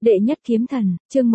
Đệ nhất kiếm thần, chương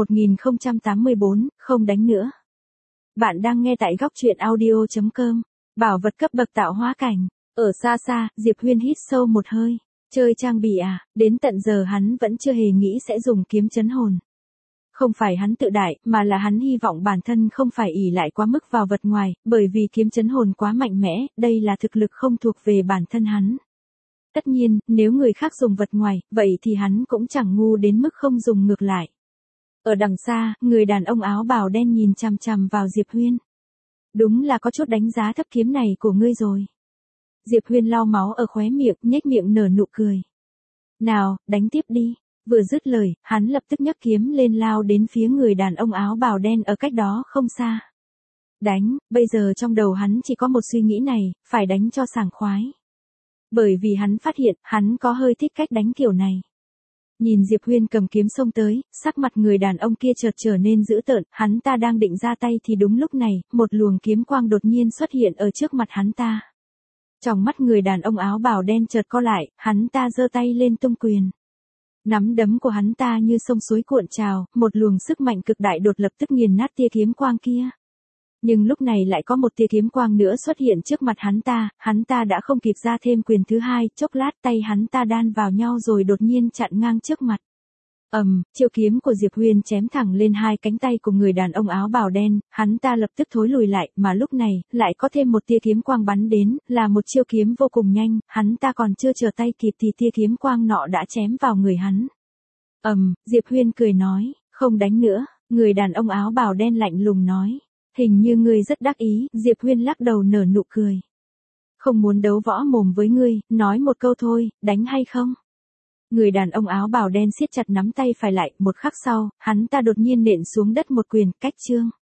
1084, không đánh nữa. Bạn đang nghe tại góc truyện audio.com. Bảo vật cấp bậc tạo hóa cảnh. Ở xa xa, Diệp Huyên hít sâu một hơi. Chơi trang bị à, đến tận giờ hắn vẫn chưa hề nghĩ sẽ dùng kiếm chấn hồn. Không phải hắn tự đại, mà là hắn hy vọng bản thân không phải ỷ lại quá mức vào vật ngoài, bởi vì kiếm chấn hồn quá mạnh mẽ, đây là thực lực không thuộc về bản thân hắn. Tất nhiên, nếu người khác dùng vật ngoài, vậy thì hắn cũng chẳng ngu đến mức không dùng ngược lại. Ở đằng xa, người đàn ông áo bào đen nhìn chằm chằm vào Diệp Huyên. Đúng là có chút đánh giá thấp kiếm này của ngươi rồi. Diệp Huyên lau máu ở khóe miệng, nhếch miệng nở nụ cười. Nào, đánh tiếp đi. Vừa dứt lời, hắn lập tức nhấc kiếm lên lao đến phía người đàn ông áo bào đen ở cách đó không xa. Đánh, bây giờ trong đầu hắn chỉ có một suy nghĩ này, phải đánh cho sảng khoái. Bởi vì hắn phát hiện, hắn có hơi thích cách đánh kiểu này. Nhìn Diệp Huyên cầm kiếm xông tới, sắc mặt người đàn ông kia chợt trở nên dữ tợn, hắn ta đang định ra tay thì đúng lúc này, một luồng kiếm quang đột nhiên xuất hiện ở trước mặt hắn ta. Trong mắt người đàn ông áo bào đen chợt co lại, hắn ta giơ tay lên tung quyền. Nắm đấm của hắn ta như sông suối cuộn trào, một luồng sức mạnh cực đại đột lập tức nghiền nát tia kiếm quang kia. Nhưng lúc này lại có một tia kiếm quang nữa xuất hiện trước mặt hắn ta đã không kịp ra thêm quyền thứ hai, chốc lát tay hắn ta đan vào nhau rồi đột nhiên chặn ngang trước mặt. Chiêu kiếm của Diệp Huyên chém thẳng lên hai cánh tay của người đàn ông áo bào đen, hắn ta lập tức thối lùi lại, mà lúc này, lại có thêm một tia kiếm quang bắn đến, là một chiêu kiếm vô cùng nhanh, hắn ta còn chưa trở tay kịp thì tia kiếm quang nọ đã chém vào người hắn. Diệp Huyên cười nói, không đánh nữa, người đàn ông áo bào đen lạnh lùng nói. Hình như ngươi rất đắc ý, Diệp Huyên lắc đầu nở nụ cười. Không muốn đấu võ mồm với ngươi, nói một câu thôi, đánh hay không? Người đàn ông áo bào đen siết chặt nắm tay phải lại, một khắc sau, hắn ta đột nhiên nện xuống đất một quyền, cách chương.